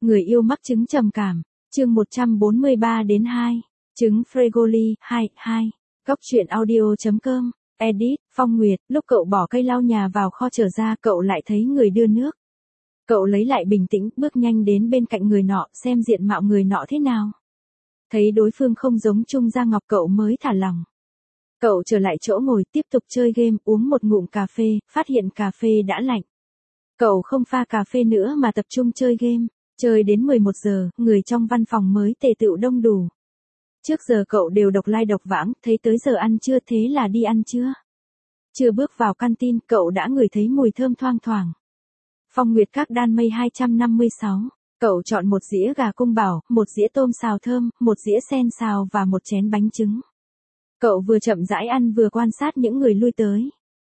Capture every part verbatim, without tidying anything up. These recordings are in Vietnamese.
Người yêu mắc chứng trầm cảm, chương một trăm bốn mươi ba đến hai, chứng Fregoli, hai, hai. Góc truyện audio.com, edit, Phong Nguyệt, lúc cậu bỏ cây lau nhà vào kho trở ra cậu lại thấy người đưa nước. Cậu lấy lại bình tĩnh, bước nhanh đến bên cạnh người nọ, xem diện mạo người nọ thế nào. Thấy đối phương không giống Trung Gia Ngọc cậu mới thả lòng. Cậu trở lại chỗ ngồi tiếp tục chơi game, uống một ngụm cà phê, phát hiện cà phê đã lạnh. Cậu không pha cà phê nữa mà tập trung chơi game. Chơi đến mười một giờ, người trong văn phòng mới tề tựu đông đủ. Trước giờ cậu đều độc lai độc vãng, thấy tới giờ ăn trưa thế là đi ăn trưa. Chưa bước vào canteen, cậu đã ngửi thấy mùi thơm thoang thoảng. Phong Nguyệt các đan mây hai trăm năm mươi sáu. Cậu chọn một dĩa gà cung bảo, một dĩa tôm xào thơm, một dĩa sen xào và một chén bánh trứng. Cậu vừa chậm rãi ăn vừa quan sát những người lui tới.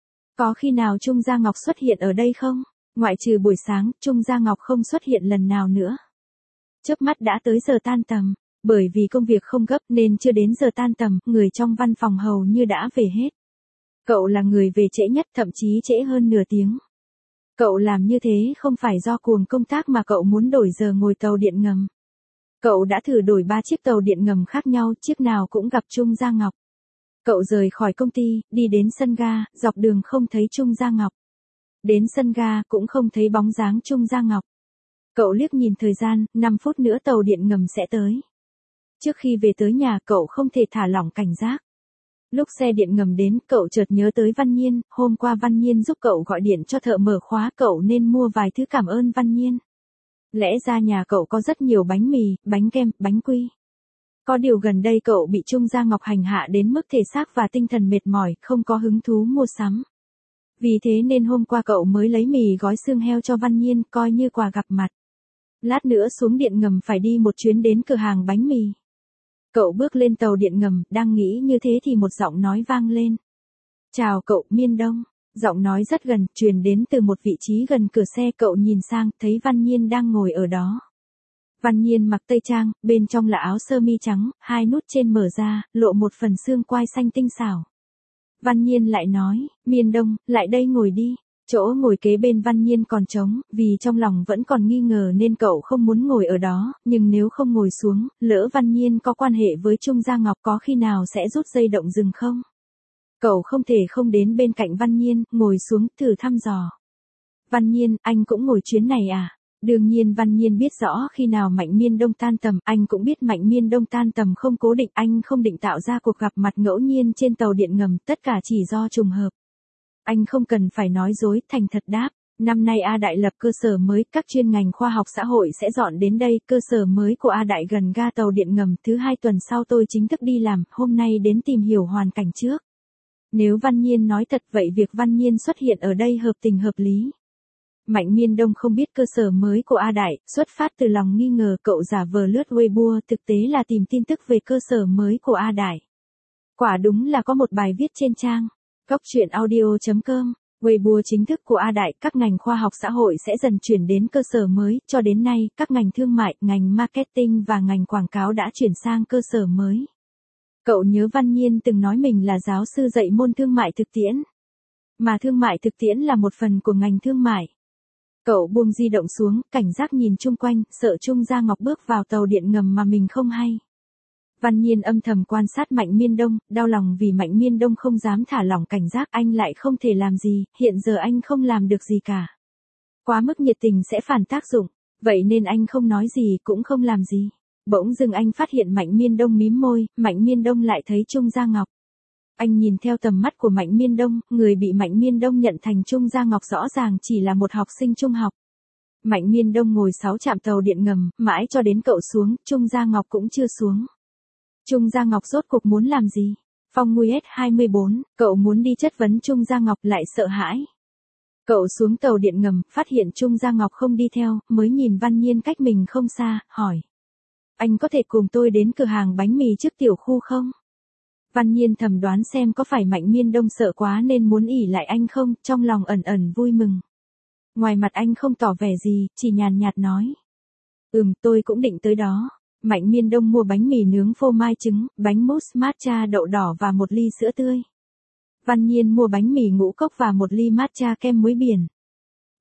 Có khi nào Trung Gia Ngọc xuất hiện ở đây không? Ngoại trừ buổi sáng, Trung Gia Ngọc không xuất hiện lần nào nữa. Chớp mắt đã tới giờ tan tầm. Bởi vì công việc không gấp nên chưa đến giờ tan tầm, người trong văn phòng hầu như đã về hết. Cậu là người về trễ nhất, thậm chí trễ hơn nửa tiếng. Cậu làm như thế không phải do cuồng công tác mà cậu muốn đổi giờ ngồi tàu điện ngầm. Cậu đã thử đổi ba chiếc tàu điện ngầm khác nhau, chiếc nào cũng gặp Trung Gia Ngọc. Cậu rời khỏi công ty, đi đến sân ga, dọc đường không thấy Trung Gia Ngọc. Đến sân ga cũng không thấy bóng dáng Trung Gia Ngọc. Cậu liếc nhìn thời gian, năm phút nữa tàu điện ngầm sẽ tới. Trước khi về tới nhà cậu không thể thả lỏng cảnh giác. Lúc xe điện ngầm đến cậu chợt nhớ tới Văn Nhiên, hôm qua Văn Nhiên giúp cậu gọi điện cho thợ mở khóa cậu nên mua vài thứ cảm ơn Văn Nhiên. Lẽ ra nhà cậu có rất nhiều bánh mì, bánh kem, bánh quy. Có điều gần đây cậu bị Trung Gia Ngọc hành hạ đến mức thể xác và tinh thần mệt mỏi, không có hứng thú mua sắm. Vì thế nên hôm qua cậu mới lấy mì gói xương heo cho Văn Nhiên coi như quà gặp mặt. Lát nữa xuống điện ngầm phải đi một chuyến đến cửa hàng bánh mì. Cậu bước lên tàu điện ngầm, đang nghĩ như thế thì một giọng nói vang lên. Chào cậu, Miên Đông. Giọng nói rất gần, truyền đến từ một vị trí gần cửa xe. Cậu nhìn sang, thấy Văn Nhiên đang ngồi ở đó. Văn Nhiên mặc tây trang, bên trong là áo sơ mi trắng, hai nút trên mở ra, lộ một phần xương quai xanh tinh xảo. Văn Nhiên lại nói, Miên Đông, lại đây ngồi đi. Chỗ ngồi kế bên Văn Nhiên còn trống, vì trong lòng vẫn còn nghi ngờ nên cậu không muốn ngồi ở đó, nhưng nếu không ngồi xuống, lỡ Văn Nhiên có quan hệ với Trung Gia Ngọc có khi nào sẽ rút dây động rừng không? Cậu không thể không đến bên cạnh Văn Nhiên, ngồi xuống, thử thăm dò. Văn Nhiên, anh cũng ngồi chuyến này à? Đương nhiên Văn Nhiên biết rõ khi nào Mạnh Miên Đông tan tầm, anh cũng biết Mạnh Miên Đông tan tầm không cố định, anh không định tạo ra cuộc gặp mặt ngẫu nhiên trên tàu điện ngầm, tất cả chỉ do trùng hợp. Anh không cần phải nói dối, thành thật đáp. Năm nay A Đại lập cơ sở mới, các chuyên ngành khoa học xã hội sẽ dọn đến đây, cơ sở mới của A Đại gần ga tàu điện ngầm, thứ hai tuần sau tôi chính thức đi làm, hôm nay đến tìm hiểu hoàn cảnh trước. Nếu Văn Nhiên nói thật vậy việc Văn Nhiên xuất hiện ở đây hợp tình hợp lý. Mạnh Miên Đông không biết cơ sở mới của A Đại, xuất phát từ lòng nghi ngờ cậu giả vờ lướt Weibo, thực tế là tìm tin tức về cơ sở mới của A Đại. Quả đúng là có một bài viết trên trang góc truyện audio.com, Weibo chính thức của A Đại, các ngành khoa học xã hội sẽ dần chuyển đến cơ sở mới, cho đến nay, các ngành thương mại, ngành marketing và ngành quảng cáo đã chuyển sang cơ sở mới. Cậu nhớ Văn Nhiên từng nói mình là giáo sư dạy môn thương mại thực tiễn. Mà thương mại thực tiễn là một phần của ngành thương mại. Cậu buông di động xuống, cảnh giác nhìn chung quanh, sợ Trung Gia Ngọc bước vào tàu điện ngầm mà mình không hay. Văn Nhiên âm thầm quan sát Mạnh Miên Đông, đau lòng vì Mạnh Miên Đông không dám thả lỏng cảnh giác, anh lại không thể làm gì, hiện giờ anh không làm được gì cả. Quá mức nhiệt tình sẽ phản tác dụng, vậy nên anh không nói gì cũng không làm gì. Bỗng dưng anh phát hiện Mạnh Miên Đông mím môi, Mạnh Miên Đông lại thấy Trung Gia Ngọc. Anh nhìn theo tầm mắt của Mạnh Miên Đông, người bị Mạnh Miên Đông nhận thành Trung Gia Ngọc rõ ràng chỉ là một học sinh trung học. Mạnh Miên Đông ngồi sáu trạm tàu điện ngầm, mãi cho đến cậu xuống, Trung Gia Ngọc cũng chưa xuống. Trung Gia Ngọc rốt cuộc muốn làm gì? Phong Nguyệt hai mươi bốn, cậu muốn đi chất vấn Trung Gia Ngọc lại sợ hãi. Cậu xuống tàu điện ngầm, phát hiện Trung Gia Ngọc không đi theo, mới nhìn Văn Nhiên cách mình không xa, hỏi. Anh có thể cùng tôi đến cửa hàng bánh mì trước tiểu khu không? Văn Nhiên thầm đoán xem có phải Mạnh Miên Đông sợ quá nên muốn ỉ lại anh không, trong lòng ẩn ẩn vui mừng. Ngoài mặt anh không tỏ vẻ gì, chỉ nhàn nhạt nói. Ừm, tôi cũng định tới đó. Mạnh Miên Đông mua bánh mì nướng phô mai trứng, bánh mousse matcha đậu đỏ và một ly sữa tươi. Văn Nhiên mua bánh mì ngũ cốc và một ly matcha kem muối biển.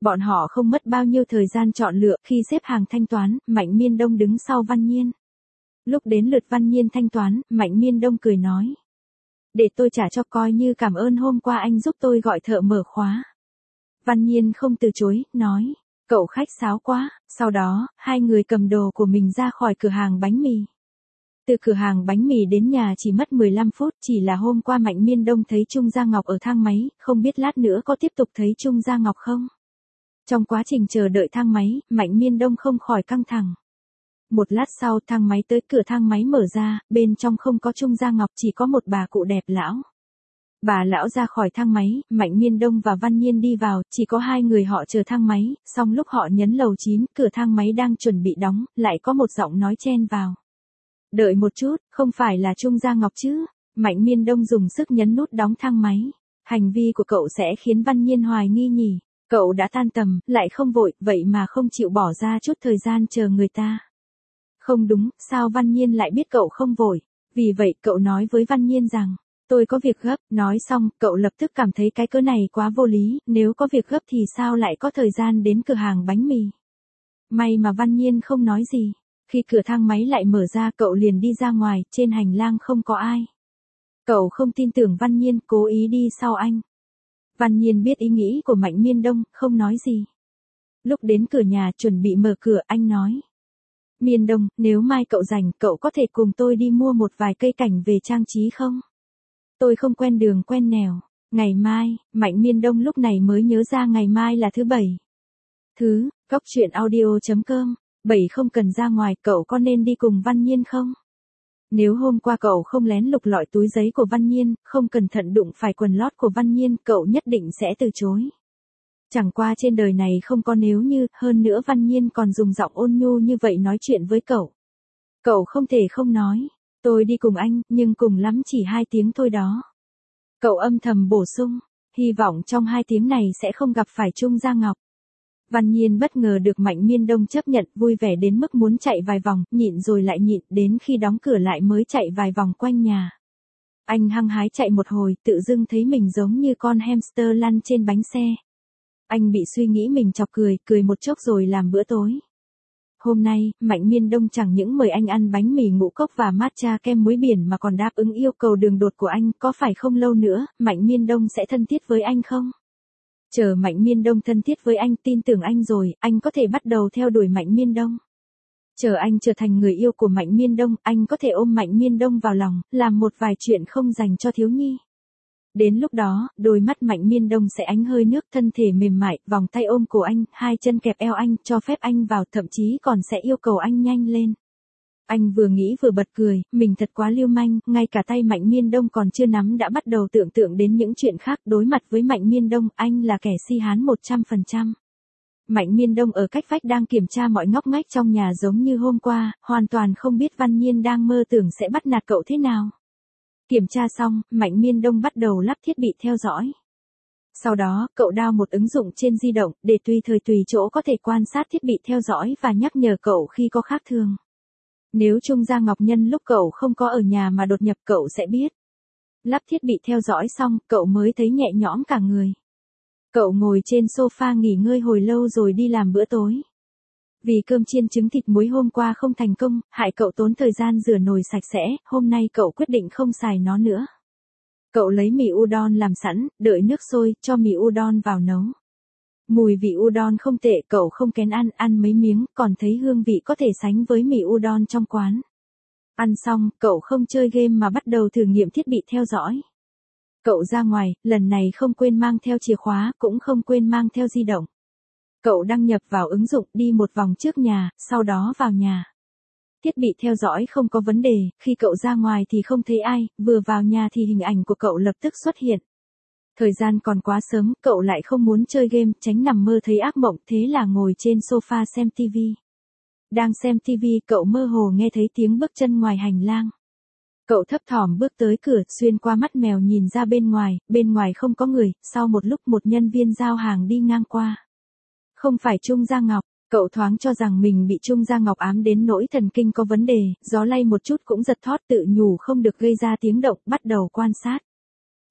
Bọn họ không mất bao nhiêu thời gian chọn lựa, khi xếp hàng thanh toán, Mạnh Miên Đông đứng sau Văn Nhiên. Lúc đến lượt Văn Nhiên thanh toán, Mạnh Miên Đông cười nói. Để tôi trả cho, coi như cảm ơn hôm qua anh giúp tôi gọi thợ mở khóa. Văn Nhiên không từ chối, nói. Cậu khách sáo quá. Sau đó, hai người cầm đồ của mình ra khỏi cửa hàng bánh mì. Từ cửa hàng bánh mì đến nhà chỉ mất mười lăm phút, chỉ là hôm qua Mạnh Miên Đông thấy Trung Gia Ngọc ở thang máy, không biết lát nữa có tiếp tục thấy Trung Gia Ngọc không? Trong quá trình chờ đợi thang máy, Mạnh Miên Đông không khỏi căng thẳng. Một lát sau thang máy tới, cửa thang máy mở ra, bên trong không có Trung Gia Ngọc, chỉ có một bà cụ đẹp lão. Bà lão ra khỏi thang máy, Mạnh Miên Đông và Văn Nhiên đi vào, chỉ có hai người họ chờ thang máy, xong lúc họ nhấn lầu chín, cửa thang máy đang chuẩn bị đóng, lại có một giọng nói chen vào. Đợi một chút, không phải là Trung Gia Ngọc chứ? Mạnh Miên Đông dùng sức nhấn nút đóng thang máy. Hành vi của cậu sẽ khiến Văn Nhiên hoài nghi nhỉ? Cậu đã tan tầm, lại không vội, vậy mà không chịu bỏ ra chút thời gian chờ người ta. Không đúng, sao Văn Nhiên lại biết cậu không vội? Vì vậy cậu nói với Văn Nhiên rằng, tôi có việc gấp. Nói xong, cậu lập tức cảm thấy cái cớ này quá vô lý, nếu có việc gấp thì sao lại có thời gian đến cửa hàng bánh mì? May mà Văn Nhiên không nói gì. Khi cửa thang máy lại mở ra, cậu liền đi ra ngoài, trên hành lang không có ai. Cậu không tin tưởng Văn Nhiên, cố ý đi sau anh. Văn Nhiên biết ý nghĩ của Mạnh Miên Đông, không nói gì. Lúc đến cửa nhà chuẩn bị mở cửa, anh nói. Miên Đông, nếu mai cậu rảnh, cậu có thể cùng tôi đi mua một vài cây cảnh về trang trí không? Tôi không quen đường quen nẻo. Ngày mai, Mạnh Miên Đông lúc này mới nhớ ra ngày mai là thứ bảy. Thứ, góc truyện audio chấm com. Bảy không cần ra ngoài, cậu có nên đi cùng Văn Nhiên không? Nếu hôm qua cậu không lén lục lọi túi giấy của Văn Nhiên, không cẩn thận đụng phải quần lót của Văn Nhiên, cậu nhất định sẽ từ chối. Chẳng qua trên đời này không có nếu như, hơn nữa Văn Nhiên còn dùng giọng ôn nhu như vậy nói chuyện với cậu. Cậu không thể không nói, tôi đi cùng anh, nhưng cùng lắm chỉ hai tiếng thôi đó. Cậu âm thầm bổ sung, hy vọng trong hai tiếng này sẽ không gặp phải Trung Gia Ngọc. Văn Nhiên bất ngờ được Mạnh Miên Đông chấp nhận, vui vẻ đến mức muốn chạy vài vòng, nhịn rồi lại nhịn, đến khi đóng cửa lại mới chạy vài vòng quanh nhà. Anh hăng hái chạy một hồi, tự dưng thấy mình giống như con hamster lăn trên bánh xe. Anh bị suy nghĩ mình chọc cười, cười một chốc rồi làm bữa tối. Hôm nay, Mạnh Miên Đông chẳng những mời anh ăn bánh mì ngũ cốc và matcha kem muối biển mà còn đáp ứng yêu cầu đường đột của anh, có phải không lâu nữa, Mạnh Miên Đông sẽ thân thiết với anh không? Chờ Mạnh Miên Đông thân thiết với anh, tin tưởng anh rồi, anh có thể bắt đầu theo đuổi Mạnh Miên Đông. Chờ anh trở thành người yêu của Mạnh Miên Đông, anh có thể ôm Mạnh Miên Đông vào lòng, làm một vài chuyện không dành cho thiếu nhi. Đến lúc đó, đôi mắt Mạnh Miên Đông sẽ ánh hơi nước, thân thể mềm mại, vòng tay ôm cổ anh, hai chân kẹp eo anh, cho phép anh vào, thậm chí còn sẽ yêu cầu anh nhanh lên. Anh vừa nghĩ vừa bật cười, mình thật quá lưu manh, ngay cả tay Mạnh Miên Đông còn chưa nắm đã bắt đầu tưởng tượng đến những chuyện khác. Đối mặt với Mạnh Miên Đông, anh là kẻ si hán một trăm phần trăm. Mạnh Miên Đông ở cách vách đang kiểm tra mọi ngóc ngách trong nhà giống như hôm qua, hoàn toàn không biết Văn Nhiên đang mơ tưởng sẽ bắt nạt cậu thế nào. Kiểm tra xong, Mạnh Miên Đông bắt đầu lắp thiết bị theo dõi. Sau đó, cậu download một ứng dụng trên di động, để tùy thời tùy chỗ có thể quan sát thiết bị theo dõi và nhắc nhở cậu khi có khác thường. Nếu Trung Gia Ngọc nhân lúc cậu không có ở nhà mà đột nhập, cậu sẽ biết. Lắp thiết bị theo dõi xong, cậu mới thấy nhẹ nhõm cả người. Cậu ngồi trên sofa nghỉ ngơi hồi lâu rồi đi làm bữa tối. Vì cơm chiên trứng thịt muối hôm qua không thành công, hại cậu tốn thời gian rửa nồi sạch sẽ, hôm nay cậu quyết định không xài nó nữa. Cậu lấy mì udon làm sẵn, đợi nước sôi, cho mì udon vào nấu. Mùi vị udon không tệ, cậu không kén ăn, ăn mấy miếng, còn thấy hương vị có thể sánh với mì udon trong quán. Ăn xong, cậu không chơi game mà bắt đầu thử nghiệm thiết bị theo dõi. Cậu ra ngoài, lần này không quên mang theo chìa khóa, cũng không quên mang theo di động. Cậu đăng nhập vào ứng dụng, đi một vòng trước nhà, sau đó vào nhà. Thiết bị theo dõi không có vấn đề, khi cậu ra ngoài thì không thấy ai, vừa vào nhà thì hình ảnh của cậu lập tức xuất hiện. Thời gian còn quá sớm, cậu lại không muốn chơi game, tránh nằm mơ thấy ác mộng, thế là ngồi trên sofa xem tivi. Đang xem tivi, cậu mơ hồ nghe thấy tiếng bước chân ngoài hành lang. Cậu thấp thỏm bước tới cửa, xuyên qua mắt mèo nhìn ra bên ngoài, bên ngoài không có người, sau một lúc một nhân viên giao hàng đi ngang qua. Không phải Trung Gia Ngọc, cậu thoáng cho rằng mình bị Trung Gia Ngọc ám đến nỗi thần kinh có vấn đề, gió lay một chút cũng giật thót, tự nhủ không được gây ra tiếng động, bắt đầu quan sát.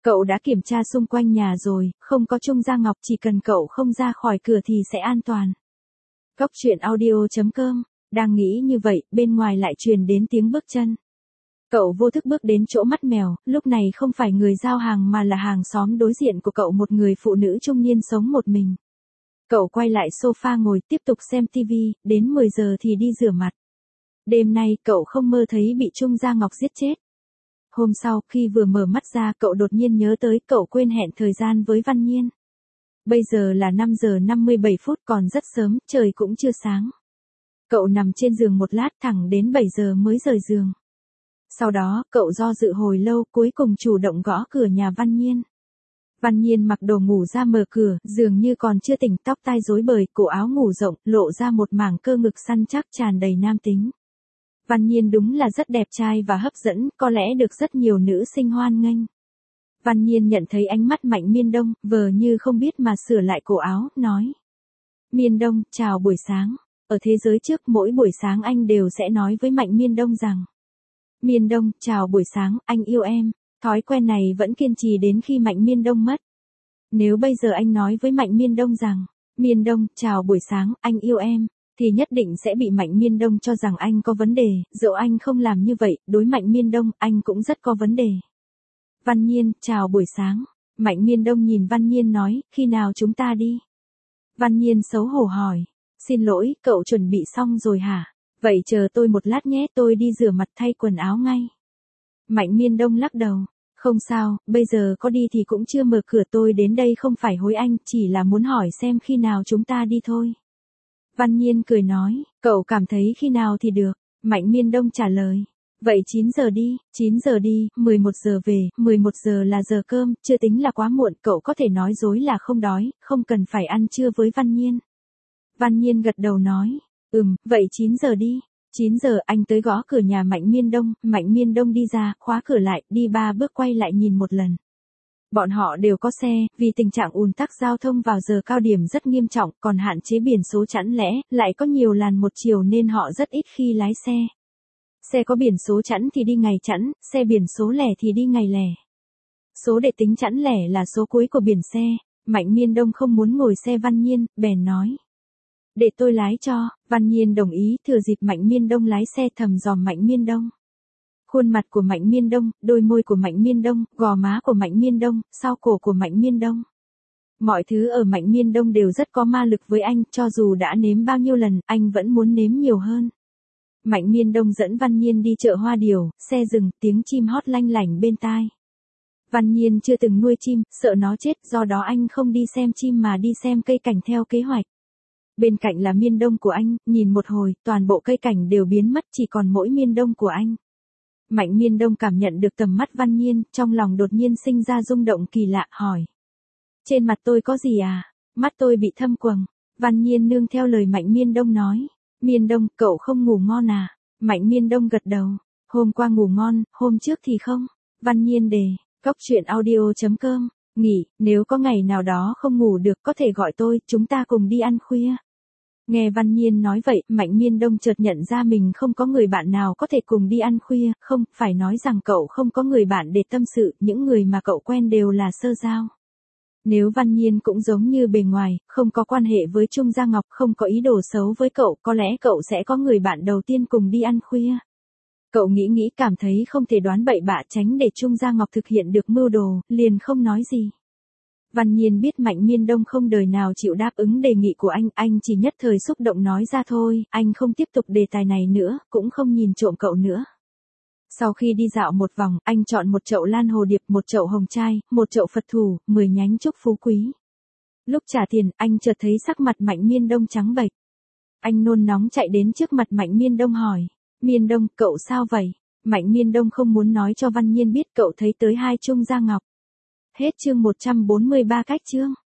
Cậu đã kiểm tra xung quanh nhà rồi, không có Trung Gia Ngọc, chỉ cần cậu không ra khỏi cửa thì sẽ an toàn. Cốc truyện audio chấm com, đang nghĩ như vậy, bên ngoài lại truyền đến tiếng bước chân. Cậu vô thức bước đến chỗ mắt mèo, lúc này không phải người giao hàng mà là hàng xóm đối diện của cậu, một người phụ nữ trung niên sống một mình. Cậu quay lại sofa ngồi tiếp tục xem tivi, đến mười giờ thì đi rửa mặt. Đêm nay cậu không mơ thấy bị Trung Gia Ngọc giết chết. Hôm sau, khi vừa mở mắt ra, cậu đột nhiên nhớ tới cậu quên hẹn thời gian với Văn Nhiên. Bây giờ là năm giờ năm mươi bảy phút, còn rất sớm, trời cũng chưa sáng. Cậu nằm trên giường một lát, thẳng đến bảy giờ mới rời giường. Sau đó, cậu do dự hồi lâu, cuối cùng chủ động gõ cửa nhà Văn Nhiên. Văn Nhiên mặc đồ ngủ ra mở cửa, dường như còn chưa tỉnh, tóc tai rối bời, cổ áo ngủ rộng, lộ ra một mảng cơ ngực săn chắc tràn đầy nam tính. Văn Nhiên đúng là rất đẹp trai và hấp dẫn, có lẽ được rất nhiều nữ sinh hoan nghênh. Văn Nhiên nhận thấy ánh mắt Mạnh Miên Đông, vờ như không biết mà sửa lại cổ áo, nói. Miên Đông, chào buổi sáng. Ở thế giới trước, mỗi buổi sáng anh đều sẽ nói với Mạnh Miên Đông rằng. Miên Đông, chào buổi sáng, anh yêu em. Thói quen này vẫn kiên trì đến khi Mạnh Miên Đông mất. Nếu bây giờ anh nói với Mạnh Miên Đông rằng, Miên Đông, chào buổi sáng, anh yêu em, thì nhất định sẽ bị Mạnh Miên Đông cho rằng anh có vấn đề, dẫu anh không làm như vậy, đối Mạnh Miên Đông, anh cũng rất có vấn đề. Văn Nhiên, chào buổi sáng. Mạnh Miên Đông nhìn Văn Nhiên nói, khi nào chúng ta đi? Văn Nhiên xấu hổ hỏi, xin lỗi, cậu chuẩn bị xong rồi hả? Vậy chờ tôi một lát nhé, tôi đi rửa mặt thay quần áo ngay. Mạnh Miên Đông lắc đầu, không sao, bây giờ có đi thì cũng chưa mở cửa, tôi đến đây không phải hối anh, chỉ là muốn hỏi xem khi nào chúng ta đi thôi. Văn Nhiên cười nói, cậu cảm thấy khi nào thì được. Mạnh Miên Đông trả lời, vậy chín giờ đi, chín giờ đi, mười một giờ về, mười một giờ là giờ cơm, chưa tính là quá muộn, cậu có thể nói dối là không đói, không cần phải ăn trưa với Văn Nhiên. Văn Nhiên gật đầu nói, ừm, vậy chín giờ đi. chín giờ anh tới gõ cửa nhà Mạnh Miên Đông, Mạnh Miên Đông đi ra, khóa cửa lại, đi ba bước quay lại nhìn một lần. Bọn họ đều có xe, vì tình trạng ùn tắc giao thông vào giờ cao điểm rất nghiêm trọng, còn hạn chế biển số chẵn lẽ, lại có nhiều làn một chiều nên họ rất ít khi lái xe. Xe có biển số chẵn thì đi ngày chẵn, xe biển số lẻ thì đi ngày lẻ. Số để tính chẵn lẻ là số cuối của biển xe. Mạnh Miên Đông không muốn ngồi xe Văn Nhiên, bèn nói. Để tôi lái cho. Văn Nhiên đồng ý, thừa dịp Mạnh Miên Đông lái xe thầm dòm Mạnh Miên Đông. Khuôn mặt của Mạnh Miên Đông, đôi môi của Mạnh Miên Đông, gò má của Mạnh Miên Đông, sau cổ của Mạnh Miên Đông. Mọi thứ ở Mạnh Miên Đông đều rất có ma lực với anh, cho dù đã nếm bao nhiêu lần, anh vẫn muốn nếm nhiều hơn. Mạnh Miên Đông dẫn Văn Nhiên đi chợ Hoa Điều, xe dừng, tiếng chim hót lanh lảnh bên tai. Văn Nhiên chưa từng nuôi chim, sợ nó chết, do đó anh không đi xem chim mà đi xem cây cảnh theo kế hoạch. Bên cạnh là Miên Đông của anh, nhìn một hồi, toàn bộ cây cảnh đều biến mất, chỉ còn mỗi Miên Đông của anh. Mạnh Miên Đông cảm nhận được tầm mắt Văn Nhiên, trong lòng đột nhiên sinh ra rung động kỳ lạ, hỏi. Trên mặt tôi có gì à? Mắt tôi bị thâm quầng. Văn Nhiên nương theo lời Mạnh Miên Đông nói. Miên Đông, cậu không ngủ ngon à? Mạnh Miên Đông gật đầu. Hôm qua ngủ ngon, hôm trước thì không. Văn Nhiên đề, cốc truyện audio chấm com, nghỉ, nếu có ngày nào đó không ngủ được có thể gọi tôi, chúng ta cùng đi ăn khuya. Nghe Văn Nhiên nói vậy, Mạnh Miên Đông chợt nhận ra mình không có người bạn nào có thể cùng đi ăn khuya, không, phải nói rằng cậu không có người bạn để tâm sự, những người mà cậu quen đều là sơ giao. Nếu Văn Nhiên cũng giống như bề ngoài, không có quan hệ với Trung Gia Ngọc, không có ý đồ xấu với cậu, có lẽ cậu sẽ có người bạn đầu tiên cùng đi ăn khuya. Cậu nghĩ nghĩ cảm thấy không thể đoán bậy bạ, tránh để Trung Gia Ngọc thực hiện được mưu đồ, liền không nói gì. Văn Nhiên biết Mạnh Miên Đông không đời nào chịu đáp ứng đề nghị của anh, anh chỉ nhất thời xúc động nói ra thôi, anh không tiếp tục đề tài này nữa, cũng không nhìn trộm cậu nữa. Sau khi đi dạo một vòng, anh chọn một chậu lan hồ điệp, một chậu hồng trai, một chậu Phật thủ, mười nhánh trúc phú quý. Lúc trả tiền, anh chợt thấy sắc mặt Mạnh Miên Đông trắng bệch. Anh nôn nóng chạy đến trước mặt Mạnh Miên Đông hỏi, Miên Đông, cậu sao vậy? Mạnh Miên Đông không muốn nói cho Văn Nhiên biết cậu thấy tới hai Trung Gia Ngọc. Hết chương một trăm bốn mươi ba cách chương.